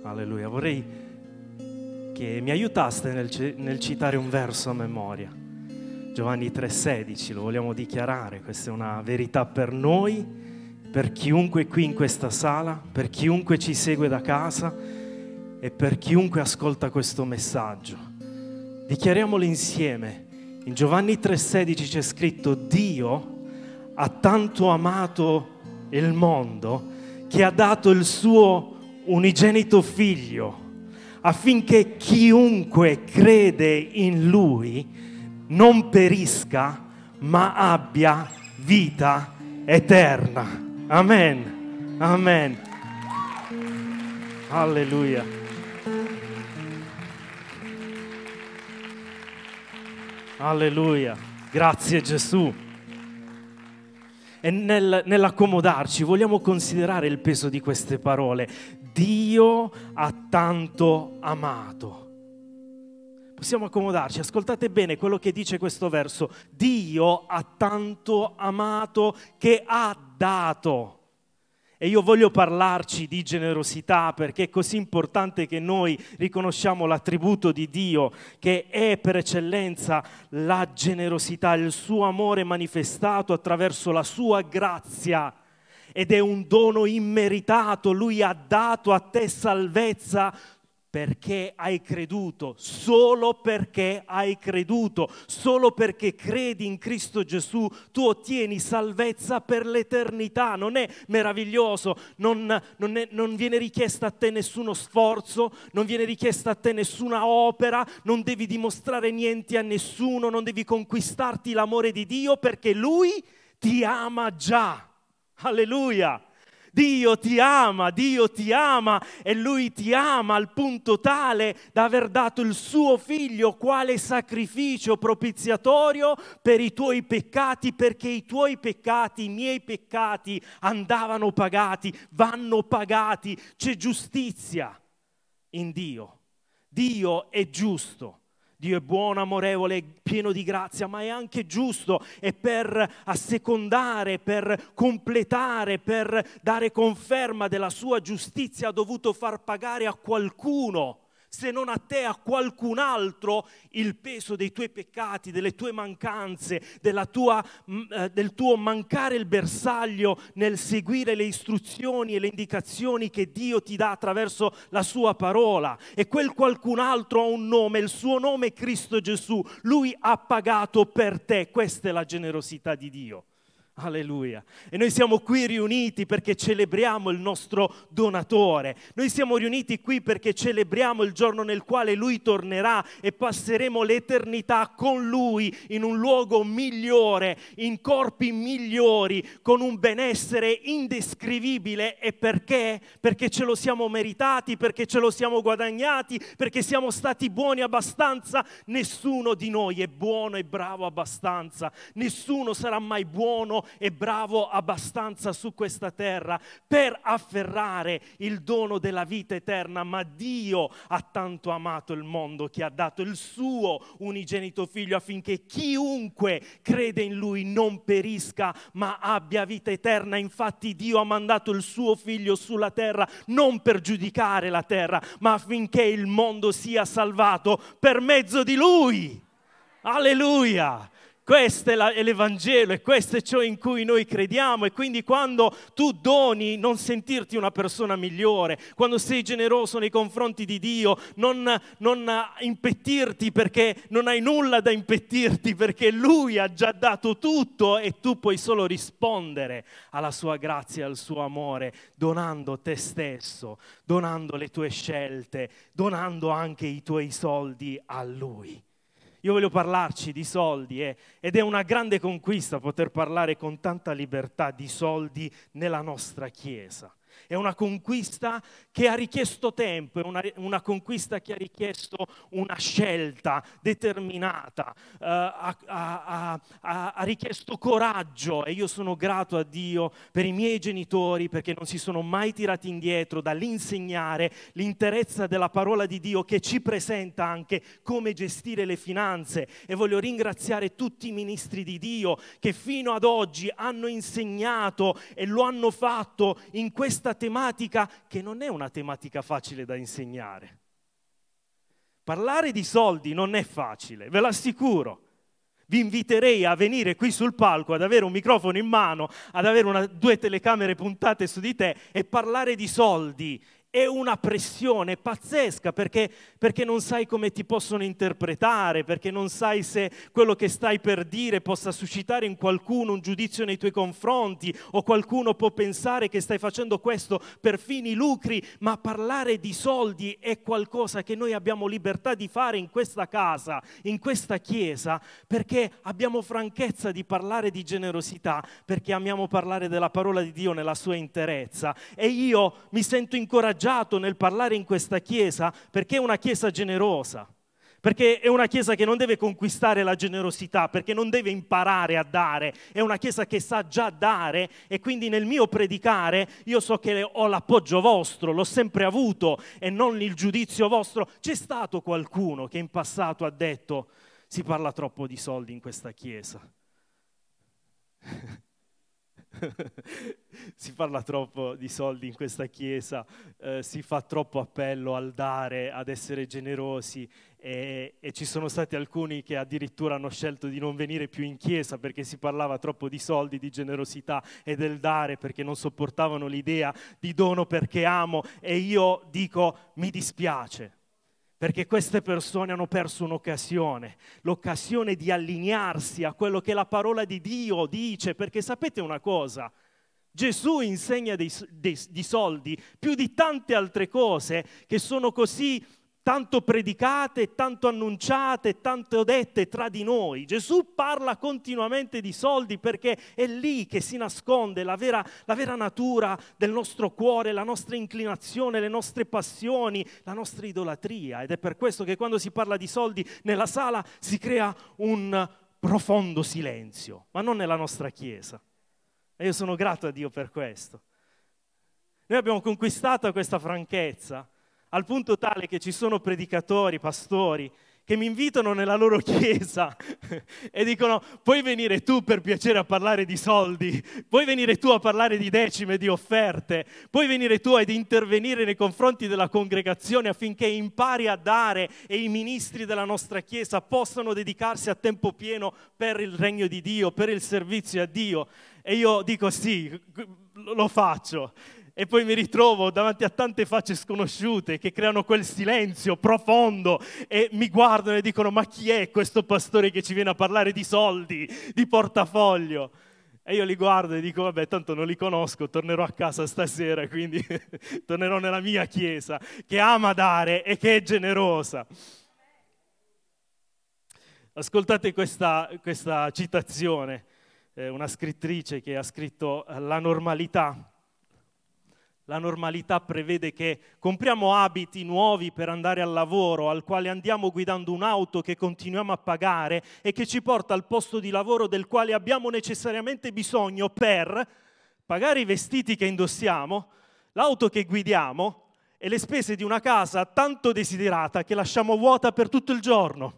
Alleluia. Vorrei che mi aiutaste nel citare un verso a memoria. Giovanni 3,16, lo vogliamo dichiarare. Questa è una verità per noi, per chiunque qui in questa sala, per chiunque ci segue da casa e per chiunque ascolta questo messaggio. Dichiariamolo insieme. In Giovanni 3,16 c'è scritto: Dio ha tanto amato il mondo che ha dato il suo unigenito figlio, affinché chiunque crede in lui non perisca, ma abbia vita eterna. Amen. Amen. Alleluia. Alleluia. Grazie Gesù. E nell'accomodarci vogliamo considerare il peso di queste parole. Dio ha tanto amato. Possiamo accomodarci, ascoltate bene quello che dice questo verso. Dio ha tanto amato che ha dato. E io voglio parlarci di generosità, perché è così importante che noi riconosciamo l'attributo di Dio, che è per eccellenza la generosità, il suo amore manifestato attraverso la sua grazia. Ed è un dono immeritato. Lui ha dato a te salvezza perché hai creduto, solo perché hai creduto, solo perché credi in Cristo Gesù, tu ottieni salvezza per l'eternità. Non è meraviglioso? Non viene richiesta a te nessuno sforzo, non viene richiesta a te nessuna opera, non devi dimostrare niente a nessuno, non devi conquistarti l'amore di Dio, perché Lui ti ama già. Alleluia! Dio ti ama e Lui ti ama al punto tale da aver dato il suo figlio quale sacrificio propiziatorio per i tuoi peccati, perché i tuoi peccati, i miei peccati andavano pagati, vanno pagati. C'è giustizia in Dio. Dio è giusto. Dio è buono, amorevole, pieno di grazia, ma è anche giusto, e per assecondare, per completare, per dare conferma della sua giustizia ha dovuto far pagare a qualcuno, se non a te, a qualcun altro, il peso dei tuoi peccati, delle tue mancanze, del tuo mancare il bersaglio nel seguire le istruzioni e le indicazioni che Dio ti dà attraverso la sua parola. E quel qualcun altro ha un nome, il suo nome è Cristo Gesù. Lui ha pagato per te. Questa è la generosità di Dio. Alleluia. E noi siamo qui riuniti perché celebriamo il nostro donatore. Noi siamo riuniti qui perché celebriamo il giorno nel quale Lui tornerà e passeremo l'eternità con Lui in un luogo migliore, in corpi migliori, con un benessere indescrivibile. E perché? Perché ce lo siamo meritati, perché ce lo siamo guadagnati, perché siamo stati buoni abbastanza. Nessuno di noi è buono e bravo abbastanza. Nessuno sarà mai buono e bravo abbastanza su questa terra per afferrare il dono della vita eterna, ma Dio ha tanto amato il mondo che ha dato il suo unigenito figlio, affinché chiunque crede in Lui non perisca ma abbia vita eterna. Infatti Dio ha mandato il suo figlio sulla terra non per giudicare la terra, ma affinché il mondo sia salvato per mezzo di Lui. Alleluia! Questo è l'Evangelo e questo è ciò in cui noi crediamo. E quindi quando tu doni, non sentirti una persona migliore. Quando sei generoso nei confronti di Dio, non impettirti, perché non hai nulla da impettirti, perché Lui ha già dato tutto e tu puoi solo rispondere alla sua grazia e al suo amore, donando te stesso, donando le tue scelte, donando anche i tuoi soldi a Lui. Io voglio parlarci di soldi ed è una grande conquista poter parlare con tanta libertà di soldi nella nostra Chiesa. È una conquista che ha richiesto tempo, è una conquista che ha richiesto una scelta determinata, ha richiesto coraggio, e io sono grato a Dio per i miei genitori perché non si sono mai tirati indietro dall'insegnare l'interezza della parola di Dio, che ci presenta anche come gestire le finanze. E voglio ringraziare tutti i ministri di Dio che fino ad oggi hanno insegnato e lo hanno fatto in questa tematica che non è una tematica facile da insegnare. Parlare di soldi non è facile, ve l'assicuro. Vi inviterei a venire qui sul palco, ad avere un microfono in mano, ad avere 2 telecamere puntate su di te e parlare di soldi. È una pressione pazzesca perché non sai come ti possono interpretare, perché non sai se quello che stai per dire possa suscitare in qualcuno un giudizio nei tuoi confronti, o qualcuno può pensare che stai facendo questo per fini lucri, ma parlare di soldi è qualcosa che noi abbiamo libertà di fare in questa casa, in questa chiesa, perché abbiamo franchezza di parlare di generosità, perché amiamo parlare della parola di Dio nella sua interezza. E io mi sento incoraggiato nel parlare in questa chiesa perché è una chiesa generosa, perché è una chiesa che non deve conquistare la generosità, perché non deve imparare a dare, è una chiesa che sa già dare, e quindi nel mio predicare io so che ho l'appoggio vostro, l'ho sempre avuto, e non il giudizio vostro. C'è stato qualcuno che in passato ha detto: si parla troppo di soldi in questa chiesa. Si parla troppo di soldi in questa chiesa, si fa troppo appello al dare, ad essere generosi, e ci sono stati alcuni che addirittura hanno scelto di non venire più in chiesa perché si parlava troppo di soldi, di generosità e del dare, perché non sopportavano l'idea di dono perché amo. E io dico: mi dispiace, perché queste persone hanno perso un'occasione, l'occasione di allinearsi a quello che la parola di Dio dice, perché sapete una cosa? Gesù insegna di soldi più di tante altre cose che sono così tanto predicate, tanto annunciate, tanto dette tra di noi. Gesù parla continuamente di soldi perché è lì che si nasconde la vera natura del nostro cuore, la nostra inclinazione, le nostre passioni, la nostra idolatria. Ed è per questo che quando si parla di soldi nella sala si crea un profondo silenzio, ma non nella nostra chiesa. E io sono grato a Dio per questo. Noi abbiamo conquistato questa franchezza al punto tale che ci sono predicatori, pastori, che mi invitano nella loro chiesa e dicono: puoi venire tu per piacere a parlare di soldi, puoi venire tu a parlare di decime, di offerte, puoi venire tu ad intervenire nei confronti della congregazione affinché impari a dare e i ministri della nostra chiesa possano dedicarsi a tempo pieno per il regno di Dio, per il servizio a Dio. E io dico: sì, lo faccio. E poi mi ritrovo davanti a tante facce sconosciute che creano quel silenzio profondo e mi guardano e dicono: ma chi è questo pastore che ci viene a parlare di soldi, di portafoglio? E io li guardo e dico: vabbè, tanto non li conosco, tornerò a casa stasera, quindi tornerò nella mia chiesa, che ama dare e che è generosa. Ascoltate questa citazione, una scrittrice che ha scritto: la normalità prevede che compriamo abiti nuovi per andare al lavoro, al quale andiamo guidando un'auto che continuiamo a pagare e che ci porta al posto di lavoro del quale abbiamo necessariamente bisogno per pagare i vestiti che indossiamo, l'auto che guidiamo e le spese di una casa tanto desiderata che lasciamo vuota per tutto il giorno.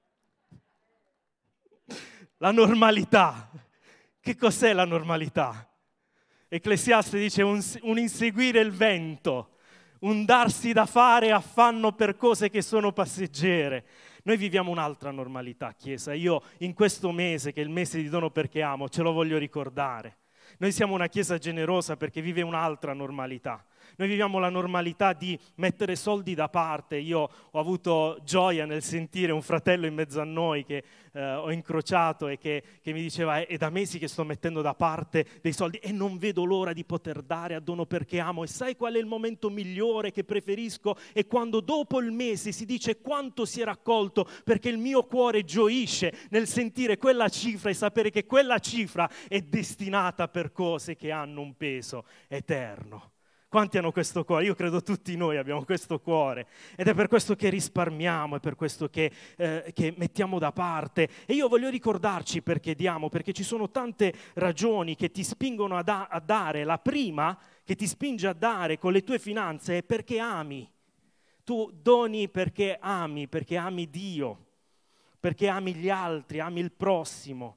La normalità. Che cos'è la normalità? Ecclesiaste dice: un inseguire il vento, un darsi da fare affanno per cose che sono passeggere. Noi viviamo un'altra normalità, Chiesa. Io in questo mese, che è il mese di dono perché amo, ce lo voglio ricordare. Noi siamo una Chiesa generosa perché vive un'altra normalità. Noi viviamo la normalità di mettere soldi da parte. Io ho avuto gioia nel sentire un fratello in mezzo a noi che ho incrociato e che mi diceva: è da mesi che sto mettendo da parte dei soldi e non vedo l'ora di poter dare a dono perché amo. E sai qual è il momento migliore che preferisco? È quando dopo il mese si dice quanto si è raccolto, perché il mio cuore gioisce nel sentire quella cifra e sapere che quella cifra è destinata per cose che hanno un peso eterno. Quanti hanno questo cuore? Io credo tutti noi abbiamo questo cuore, ed è per questo che risparmiamo, è per questo che mettiamo da parte. E io voglio ricordarci perché diamo, perché ci sono tante ragioni che ti spingono a dare. La prima che ti spinge a dare con le tue finanze è perché ami. Tu doni perché ami Dio, perché ami gli altri, ami il prossimo.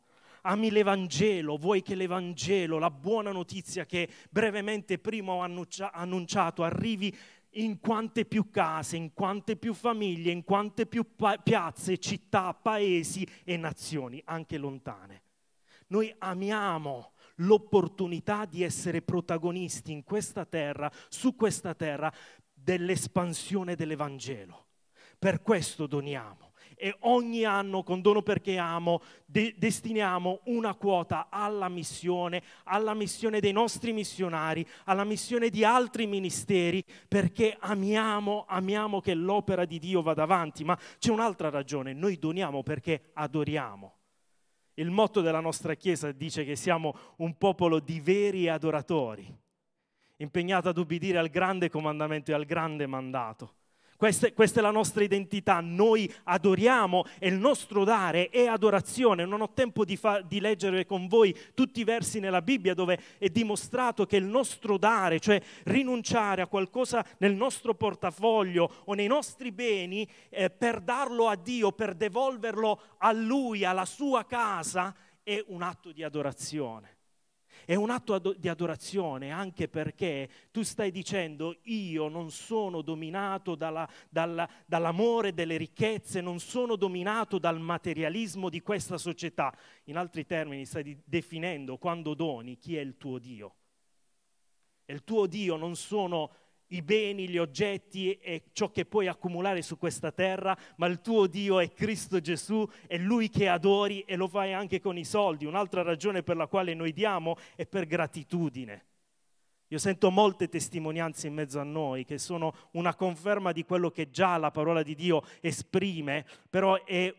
ami l'Evangelo, vuoi che l'Evangelo, la buona notizia che brevemente prima ho annunciato, arrivi in quante più case, in quante più famiglie, in quante più piazze, città, paesi e nazioni, anche lontane. Noi amiamo l'opportunità di essere protagonisti in questa terra, su questa terra, dell'espansione dell'Evangelo. Per questo doniamo. E ogni anno, con Dono perché amo, destiniamo una quota alla missione dei nostri missionari, alla missione di altri ministeri, perché amiamo che l'opera di Dio vada avanti. Ma c'è un'altra ragione, noi doniamo perché adoriamo. Il motto della nostra Chiesa dice che siamo un popolo di veri adoratori, impegnato ad ubbidire al grande comandamento e al grande mandato. Questa è la nostra identità, noi adoriamo e il nostro dare è adorazione. Non ho tempo di leggere con voi tutti i versi nella Bibbia dove è dimostrato che il nostro dare, cioè rinunciare a qualcosa nel nostro portafoglio o nei nostri beni per darlo a Dio, per devolverlo a Lui, alla sua casa, è un atto di adorazione. È un atto di adorazione anche perché tu stai dicendo: io non sono dominato dall'amore delle ricchezze, non sono dominato dal materialismo di questa società. In altri termini stai definendo, quando doni, chi è il tuo Dio. E il tuo Dio non sono i beni, gli oggetti e ciò che puoi accumulare su questa terra, ma il tuo Dio è Cristo Gesù, è Lui che adori e lo fai anche con i soldi. Un'altra ragione per la quale noi diamo è per gratitudine. Io sento molte testimonianze in mezzo a noi che sono una conferma di quello che già la parola di Dio esprime, però è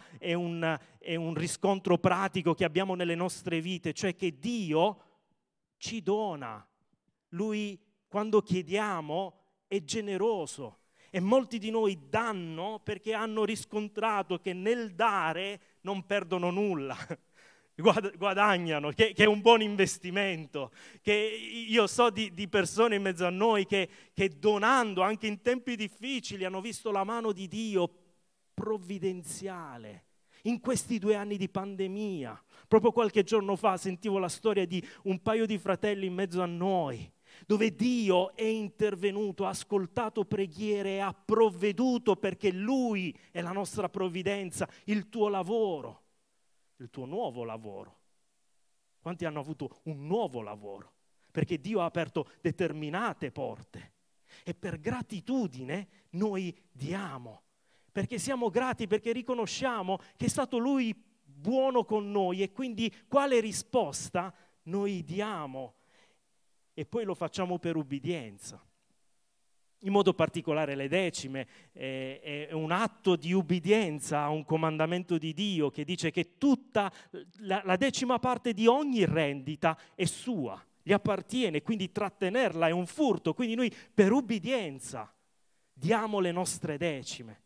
un riscontro pratico che abbiamo nelle nostre vite, cioè che Dio ci dona. Lui, quando chiediamo, è generoso e molti di noi danno perché hanno riscontrato che nel dare non perdono nulla, guadagnano, che è un buon investimento. Che io so di persone in mezzo a noi che donando anche in tempi difficili hanno visto la mano di Dio provvidenziale. In questi 2 anni di pandemia, proprio qualche giorno fa sentivo la storia di un paio di fratelli in mezzo a noi, dove Dio è intervenuto, ha ascoltato preghiere e ha provveduto perché Lui è la nostra provvidenza, il tuo lavoro, il tuo nuovo lavoro. Quanti hanno avuto un nuovo lavoro? Perché Dio ha aperto determinate porte e per gratitudine noi diamo, perché siamo grati, perché riconosciamo che è stato Lui buono con noi e quindi quale risposta noi diamo. E poi lo facciamo per ubbidienza. In modo particolare le decime è un atto di ubbidienza a un comandamento di Dio che dice che tutta la decima parte di ogni rendita è sua, gli appartiene, quindi trattenerla è un furto. Quindi noi per ubbidienza diamo le nostre decime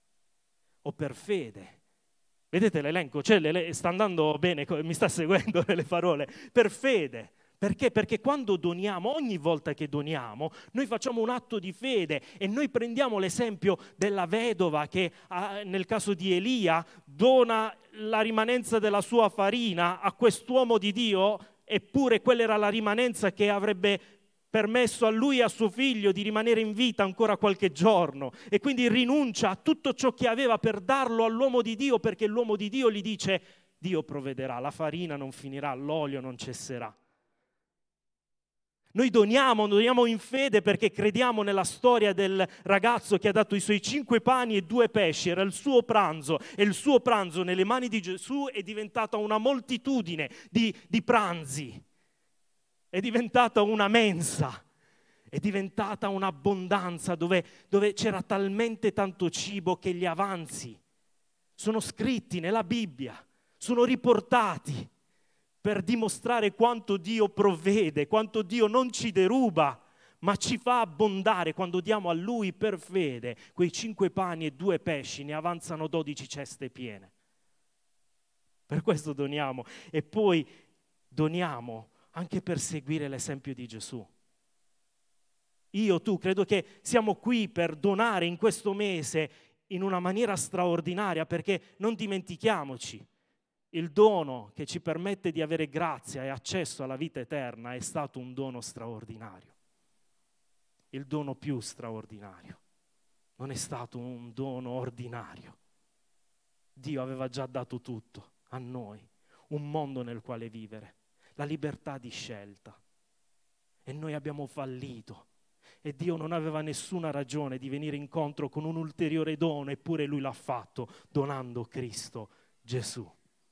o per fede. Vedete l'elenco? Sta andando bene, mi sta seguendo nelle parole. Per fede. Perché? Perché quando doniamo, ogni volta che doniamo, noi facciamo un atto di fede e noi prendiamo l'esempio della vedova che nel caso di Elia dona la rimanenza della sua farina a quest'uomo di Dio, eppure quella era la rimanenza che avrebbe permesso a lui e a suo figlio di rimanere in vita ancora qualche giorno, e quindi rinuncia a tutto ciò che aveva per darlo all'uomo di Dio, perché l'uomo di Dio gli dice: Dio provvederà, la farina non finirà, l'olio non cesserà. Noi doniamo in fede perché crediamo nella storia del ragazzo che ha dato i suoi 5 pani e 2 pesci, era il suo pranzo, e il suo pranzo nelle mani di Gesù è diventata una moltitudine di pranzi, è diventata una mensa, è diventata un'abbondanza dove c'era talmente tanto cibo che gli avanzi sono scritti nella Bibbia, sono riportati per dimostrare quanto Dio provvede, quanto Dio non ci deruba, ma ci fa abbondare. Quando diamo a Lui per fede, quei 5 pani e 2 pesci ne avanzano 12 ceste piene. Per questo doniamo. E poi doniamo anche per seguire l'esempio di Gesù. Io, tu, credo che siamo qui per donare in questo mese in una maniera straordinaria, perché non dimentichiamoci, il dono che ci permette di avere grazia e accesso alla vita eterna è stato un dono straordinario. Il dono più straordinario. Non è stato un dono ordinario. Dio aveva già dato tutto a noi, un mondo nel quale vivere, la libertà di scelta. E noi abbiamo fallito. E Dio non aveva nessuna ragione di venire incontro con un ulteriore dono, eppure Lui l'ha fatto donando Cristo Gesù.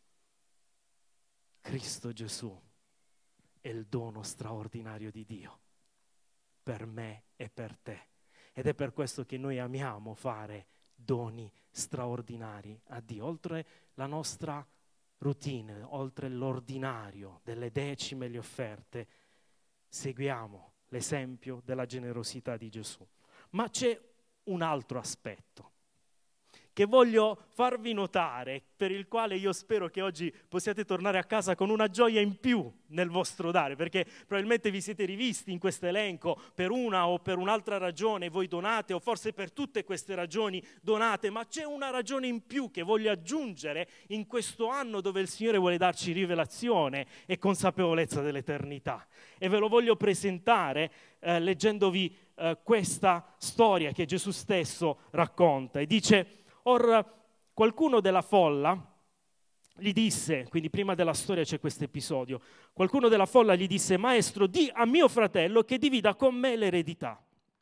Cristo Gesù è il dono straordinario di Dio, per me e per te. Ed è per questo che noi amiamo fare doni straordinari a Dio. Oltre la nostra routine, oltre l'ordinario delle decime e le offerte, seguiamo l'esempio della generosità di Gesù. Ma c'è un altro aspetto che voglio farvi notare, per il quale io spero che oggi possiate tornare a casa con una gioia in più nel vostro dare, perché probabilmente vi siete rivisti in questo elenco per una o per un'altra ragione, voi donate, o forse per tutte queste ragioni donate, ma c'è una ragione in più che voglio aggiungere in questo anno dove il Signore vuole darci rivelazione e consapevolezza dell'eternità. E ve lo voglio presentare leggendovi questa storia che Gesù stesso racconta e dice: Or qualcuno della folla gli disse, quindi prima della storia c'è questo episodio, qualcuno della folla gli disse: Maestro, di a mio fratello che divida con me l'eredità.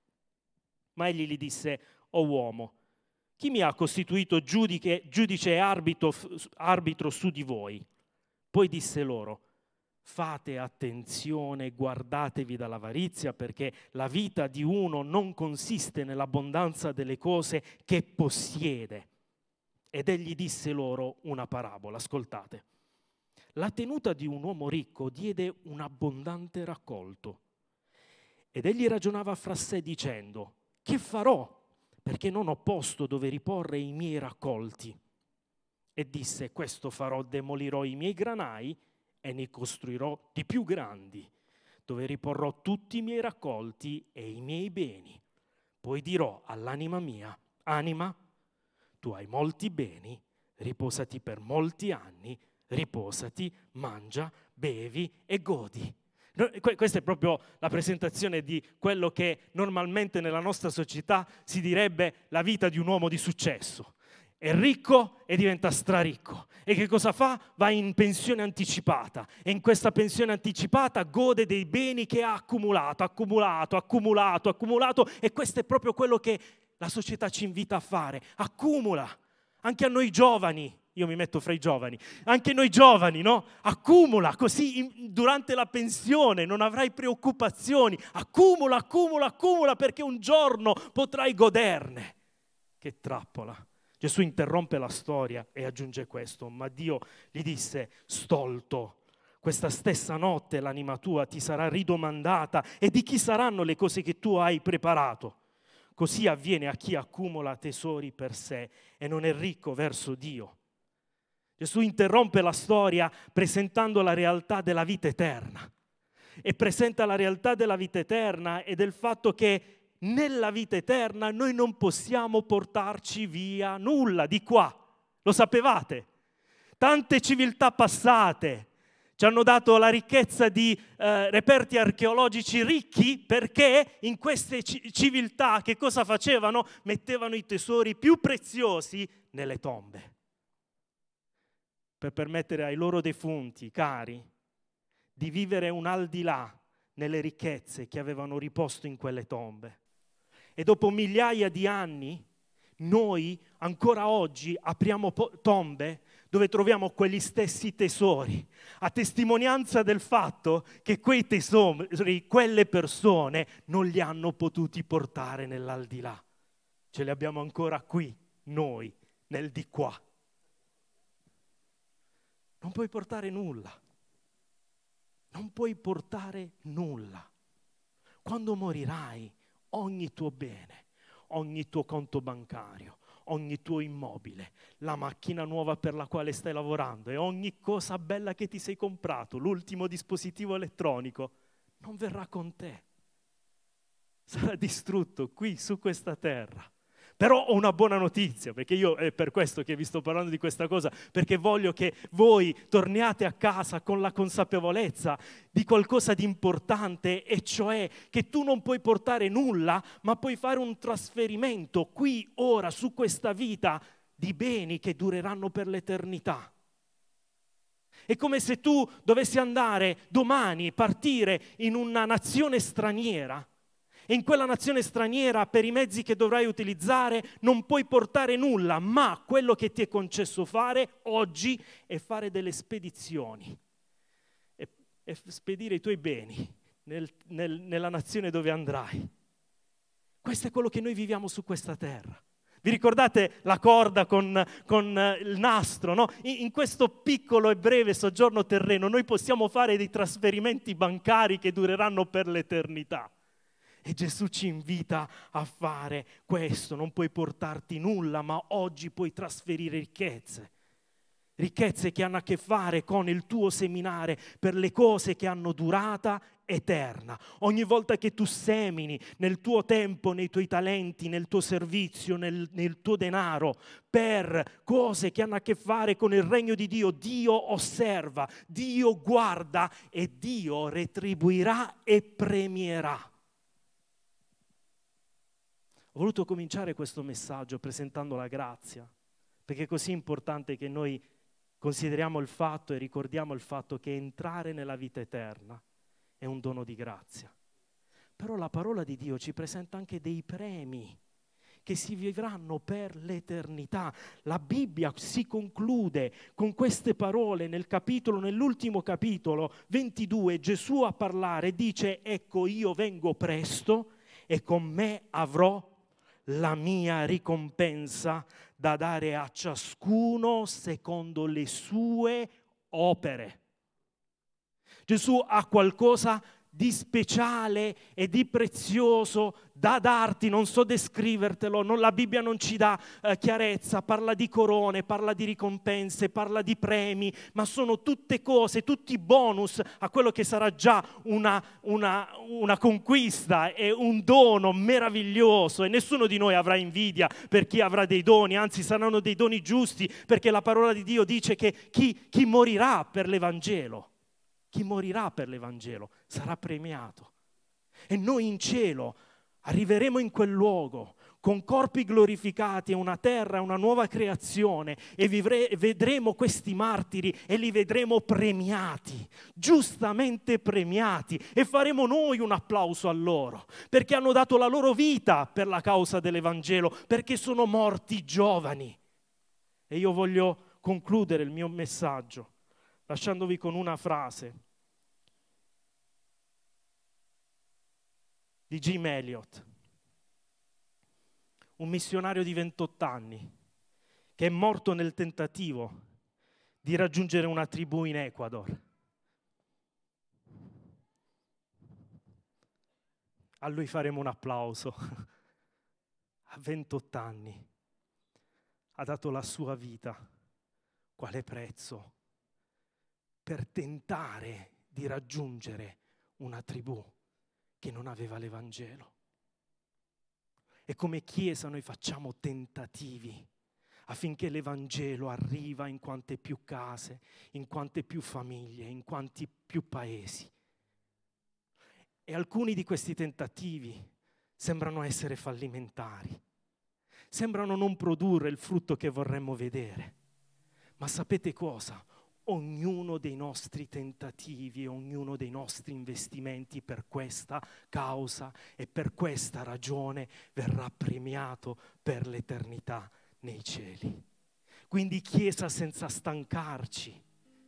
Ma egli gli disse: O uomo, chi mi ha costituito giudice e arbitro su di voi? Poi disse loro: fate attenzione, guardatevi dall'avarizia, perché la vita di uno non consiste nell'abbondanza delle cose che possiede. Ed egli disse loro una parabola, ascoltate. La tenuta di un uomo ricco diede un abbondante raccolto. Ed egli ragionava fra sé dicendo: che farò? Perché non ho posto dove riporre i miei raccolti. E disse: questo farò, demolirò i miei granai e ne costruirò di più grandi, dove riporrò tutti i miei raccolti e i miei beni. Poi dirò all'anima mia: anima, tu hai molti beni, riposati per molti anni, riposati, mangia, bevi e godi. Questa è proprio la presentazione di quello che normalmente nella nostra società si direbbe la vita di un uomo di successo. È ricco e diventa straricco. E che cosa fa? Va in pensione anticipata. E in questa pensione anticipata gode dei beni che ha accumulato. E questo è proprio quello che la società ci invita a fare. Accumula. Anche a noi giovani. Io mi metto fra i giovani. Anche noi giovani, no? Accumula, così durante la pensione non avrai preoccupazioni. Accumula, perché un giorno potrai goderne. Che trappola. Gesù interrompe la storia e aggiunge questo: ma Dio gli disse: stolto, questa stessa notte l'anima tua ti sarà ridomandata, e di chi saranno le cose che tu hai preparato? Così avviene a chi accumula tesori per sé e non è ricco verso Dio. Gesù interrompe la storia presentando la realtà della vita eterna, e presenta la realtà della vita eterna e del fatto che nella vita eterna noi non possiamo portarci via nulla di qua. Lo sapevate? Tante civiltà passate ci hanno dato la ricchezza di reperti archeologici ricchi, perché in queste civiltà che cosa facevano? Mettevano i tesori più preziosi nelle tombe, per permettere ai loro defunti cari di vivere un aldilà nelle ricchezze che avevano riposto in quelle tombe. E dopo migliaia di anni noi ancora oggi apriamo tombe dove troviamo quegli stessi tesori, a testimonianza del fatto che quei tesori, quelle persone non li hanno potuti portare nell'aldilà. Ce li abbiamo ancora qui, noi, nel di qua. Non puoi portare nulla. Non puoi portare nulla. Quando morirai, ogni tuo bene, ogni tuo conto bancario, ogni tuo immobile, la macchina nuova per la quale stai lavorando e ogni cosa bella che ti sei comprato, l'ultimo dispositivo elettronico, non verrà con te. Sarà distrutto qui su questa terra, Però ho una buona notizia, perché io è per questo che vi sto parlando di questa cosa, perché voglio che voi torniate a casa con la consapevolezza di qualcosa di importante, e cioè che tu non puoi portare nulla, ma puoi fare un trasferimento qui, ora, su questa vita, di beni che dureranno per l'eternità. È come se tu dovessi andare domani, partire in una nazione straniera, e in quella nazione straniera, per i mezzi che dovrai utilizzare, non puoi portare nulla, ma quello che ti è concesso fare oggi è fare delle spedizioni e spedire i tuoi beni nella nazione dove andrai. Questo è quello che noi viviamo su questa terra. Vi ricordate la corda con il nastro, no? In questo piccolo e breve soggiorno terreno noi possiamo fare dei trasferimenti bancari che dureranno per l'eternità. E Gesù ci invita a fare questo. Non puoi portarti nulla, ma oggi puoi trasferire ricchezze. Ricchezze che hanno a che fare con il tuo seminare per le cose che hanno durata eterna. Ogni volta che tu semini nel tuo tempo, nei tuoi talenti, nel tuo servizio, nel tuo denaro, per cose che hanno a che fare con il regno di Dio, Dio osserva, Dio guarda e Dio retribuirà e premierà. Ho voluto cominciare questo messaggio presentando la grazia, perché è così importante che noi consideriamo il fatto e ricordiamo il fatto che entrare nella vita eterna è un dono di grazia. Però la parola di Dio ci presenta anche dei premi che si vivranno per l'eternità. La Bibbia si conclude con queste parole nell'ultimo capitolo 22, Gesù a parlare dice: ecco, io vengo presto e con me avrò la mia ricompensa da dare a ciascuno secondo le sue opere. Gesù ha qualcosa di speciale e di prezioso da darti, non so descrivertelo, la Bibbia non ci dà chiarezza, parla di corone, parla di ricompense, parla di premi, ma sono tutte cose, tutti bonus a quello che sarà già una conquista e un dono meraviglioso, e nessuno di noi avrà invidia per chi avrà dei doni, anzi saranno dei doni giusti, perché la parola di Dio dice che chi morirà per l'Evangelo, chi morirà per l'Evangelo sarà premiato. E noi in cielo arriveremo in quel luogo con corpi glorificati e una terra, una nuova creazione, e vedremo questi martiri e li vedremo premiati, giustamente premiati, e faremo noi un applauso a loro, perché hanno dato la loro vita per la causa dell'Evangelo, perché sono morti giovani. E io voglio concludere il mio messaggio lasciandovi con una frase di Jim Elliot, un missionario di 28 anni che è morto nel tentativo di raggiungere una tribù in Ecuador. A lui faremo un applauso. A 28 anni ha dato la sua vita, quale prezzo, per tentare di raggiungere una tribù che non aveva l'Evangelo. E come Chiesa noi facciamo tentativi affinché l'Evangelo arriva in quante più case, in quante più famiglie, in quanti più paesi. E alcuni di questi tentativi sembrano essere fallimentari, sembrano non produrre il frutto che vorremmo vedere. Ma sapete cosa? Ognuno dei nostri tentativi, ognuno dei nostri investimenti per questa causa e per questa ragione verrà premiato per l'eternità nei cieli. Quindi Chiesa, senza stancarci,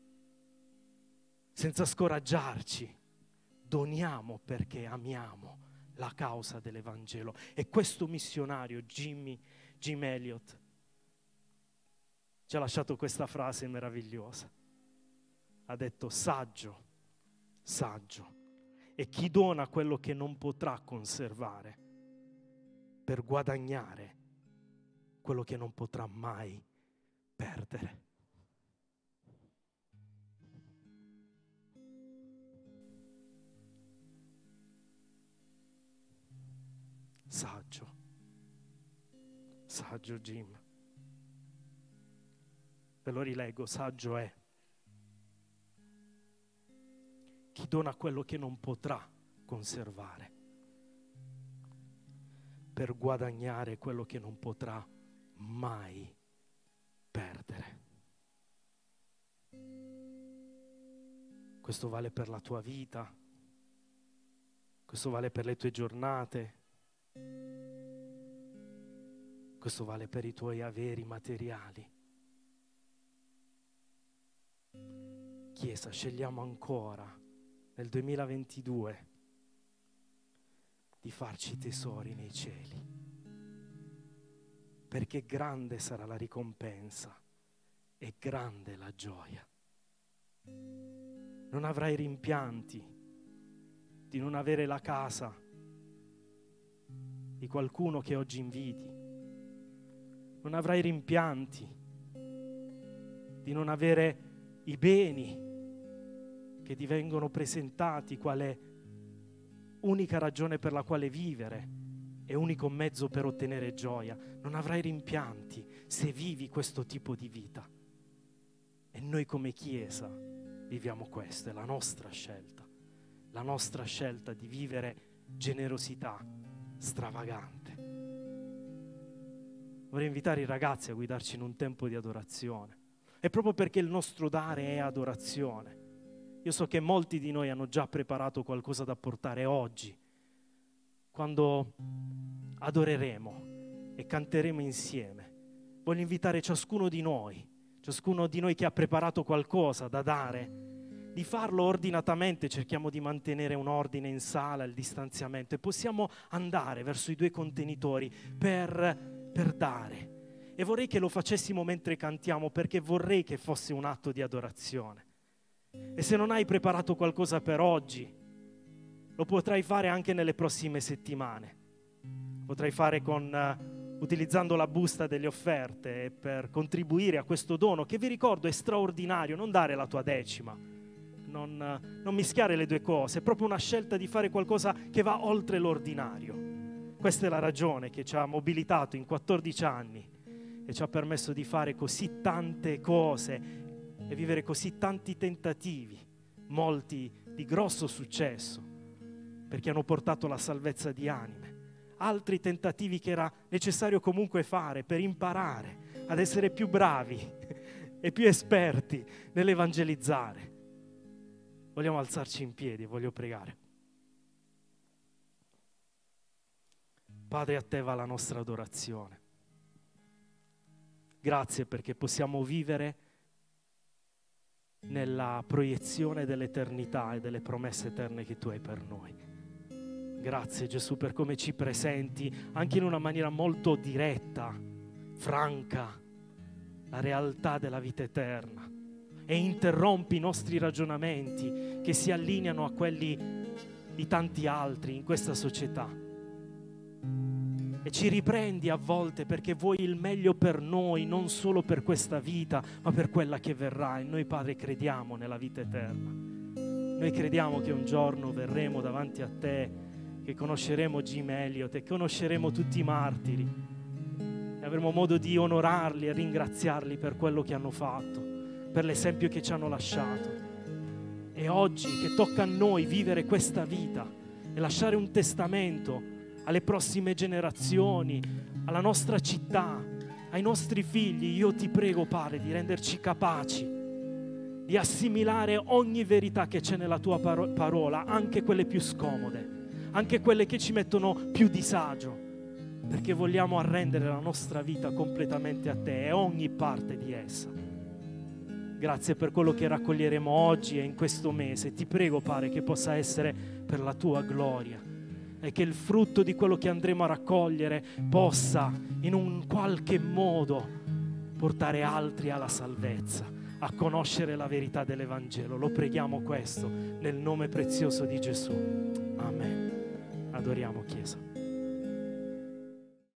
senza scoraggiarci, doniamo perché amiamo la causa dell'Evangelo. E questo missionario, Jim Elliot, ci ha lasciato questa frase meravigliosa. Ha detto: saggio, saggio è chi dona quello che non potrà conservare per guadagnare quello che non potrà mai perdere. Saggio, Saggio Jim. Ve lo rileggo, saggio è chi dona quello che non potrà conservare per guadagnare quello che non potrà mai perdere. Questo vale per la tua vita, questo vale per le tue giornate, questo vale per i tuoi averi materiali. Chiesa, scegliamo ancora nel 2022 di farci tesori nei cieli, perché grande sarà la ricompensa e grande la gioia. Non avrai rimpianti di non avere la casa di qualcuno che oggi invidi. Non avrai rimpianti di non avere i beni che ti vengono presentati quale unica ragione per la quale vivere e unico mezzo per ottenere gioia. Non avrai rimpianti se vivi questo tipo di vita. E noi come Chiesa viviamo questo, è la nostra scelta di vivere generosità stravagante. Vorrei invitare i ragazzi a guidarci in un tempo di adorazione. È proprio perché il nostro dare è adorazione. Io so che molti di noi hanno già preparato qualcosa da portare oggi, quando adoreremo e canteremo insieme. Voglio invitare ciascuno di noi che ha preparato qualcosa da dare, di farlo ordinatamente. Cerchiamo di mantenere un ordine in sala, il distanziamento, e possiamo andare verso i 2 contenitori per dare. E vorrei che lo facessimo mentre cantiamo, perché vorrei che fosse un atto di adorazione. E se non hai preparato qualcosa per oggi, lo potrai fare anche nelle prossime settimane. Potrai fare utilizzando la busta delle offerte per contribuire a questo dono che, vi ricordo, è straordinario. Non dare la tua decima, non mischiare le 2 cose, è proprio una scelta di fare qualcosa che va oltre l'ordinario. Questa è la ragione che ci ha mobilitato in 14 anni e ci ha permesso di fare così tante cose e vivere così tanti tentativi, molti di grosso successo, perché hanno portato la salvezza di anime. Altri tentativi che era necessario comunque fare per imparare ad essere più bravi e più esperti nell'evangelizzare. Vogliamo alzarci in piedi e voglio pregare. Padre, a te va la nostra adorazione. Grazie perché possiamo vivere nella proiezione dell'eternità e delle promesse eterne che tu hai per noi. Grazie Gesù per come ci presenti anche in una maniera molto diretta, franca, la realtà della vita eterna, e interrompi i nostri ragionamenti che si allineano a quelli di tanti altri in questa società. E ci riprendi a volte perché vuoi il meglio per noi, non solo per questa vita, ma per quella che verrà. E noi, Padre, crediamo nella vita eterna. Noi crediamo che un giorno verremo davanti a te, che conosceremo Jim Elliot e conosceremo tutti i martiri e avremo modo di onorarli e ringraziarli per quello che hanno fatto, per l'esempio che ci hanno lasciato. E oggi che tocca a noi vivere questa vita e lasciare un testamento alle prossime generazioni, alla nostra città, ai nostri figli, io ti prego, Padre, di renderci capaci di assimilare ogni verità che c'è nella tua parola, anche quelle più scomode, anche quelle che ci mettono più disagio, perché vogliamo arrendere la nostra vita completamente a te e ogni parte di essa. Grazie per quello che raccoglieremo oggi e in questo mese. Ti prego, Padre, che possa essere per la tua gloria e che il frutto di quello che andremo a raccogliere possa in un qualche modo portare altri alla salvezza, a conoscere la verità dell'Evangelo. Lo preghiamo questo nel nome prezioso di Gesù. Amen. Adoriamo, Chiesa.